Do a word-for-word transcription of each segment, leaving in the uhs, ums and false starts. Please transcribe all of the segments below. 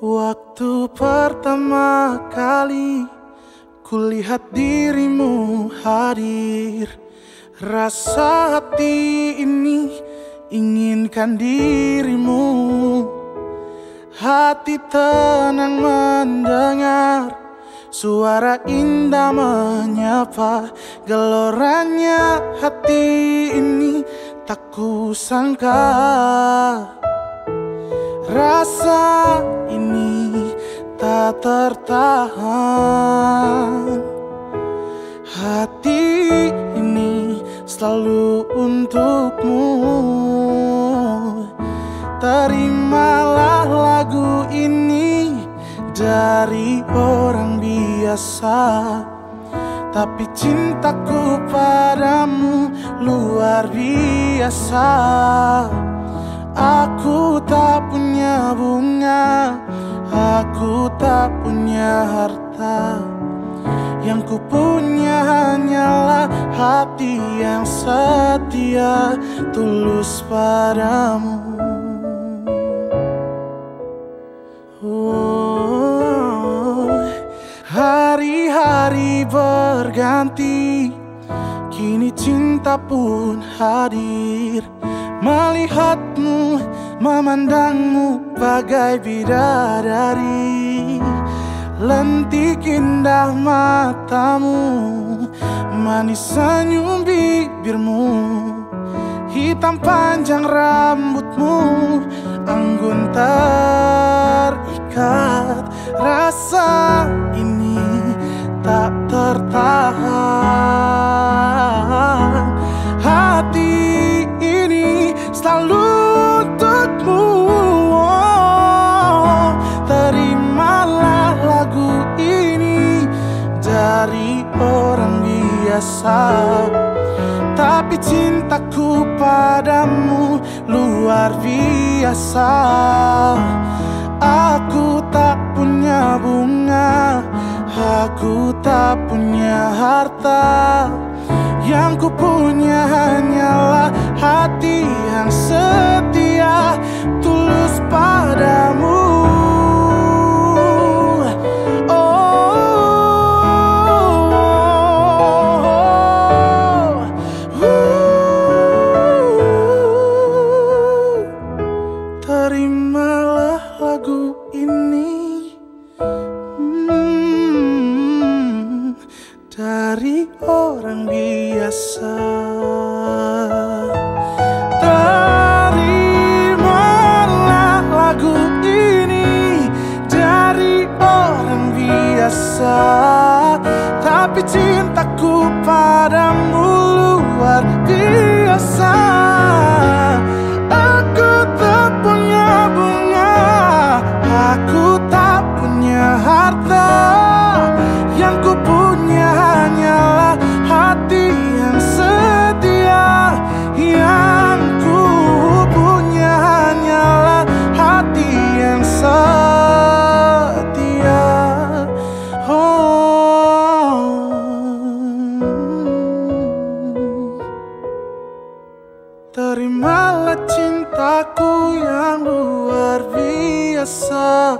Waktu pertama kali kulihat dirimu hadir, rasa hati ini inginkan dirimu. Hati tenang mendengar suara indah menyapa, geloranya hati ini tak kusangka. Rasa ini tak tertahan, hati ini selalu untukmu. Terimalah lagu ini dari orang biasa, tapi cintaku padamu luar biasa. Aku tak punya bunga, aku tak punya harta, yang ku punya hanyalah hati yang setia, tulus padamu. Oh, hari-hari berganti, kini cinta pun hadir. Melihatmu, memandangmu bagai bidadari. Lentik indah matamu, manis senyum bibirmu, hitam panjang rambutmu, anggun terikat. Rasa ini tak tertahan, hati ini selalu untukmu. Oh, terimalah lagu ini dari orang biasa, tapi cintaku padamu luar biasa. Aku tak punya bunga, aku tak punya harta, yang ku punya hanyalah hati yang setia, tulus padamu. Terimalah lagu ini hmm, dari orang biasa. Terimalah lagu ini dari orang biasa, tapi cintaku padamu luar biasa. Aku tak punya bunga, aku tak punya harta, yang ku punya hanyalah hati yang setia, yang ku punya hanyalah hati yang setia. Oh, terimalah cintaku yang luar biasa,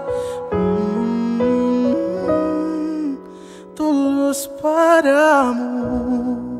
hmm, tulus padamu.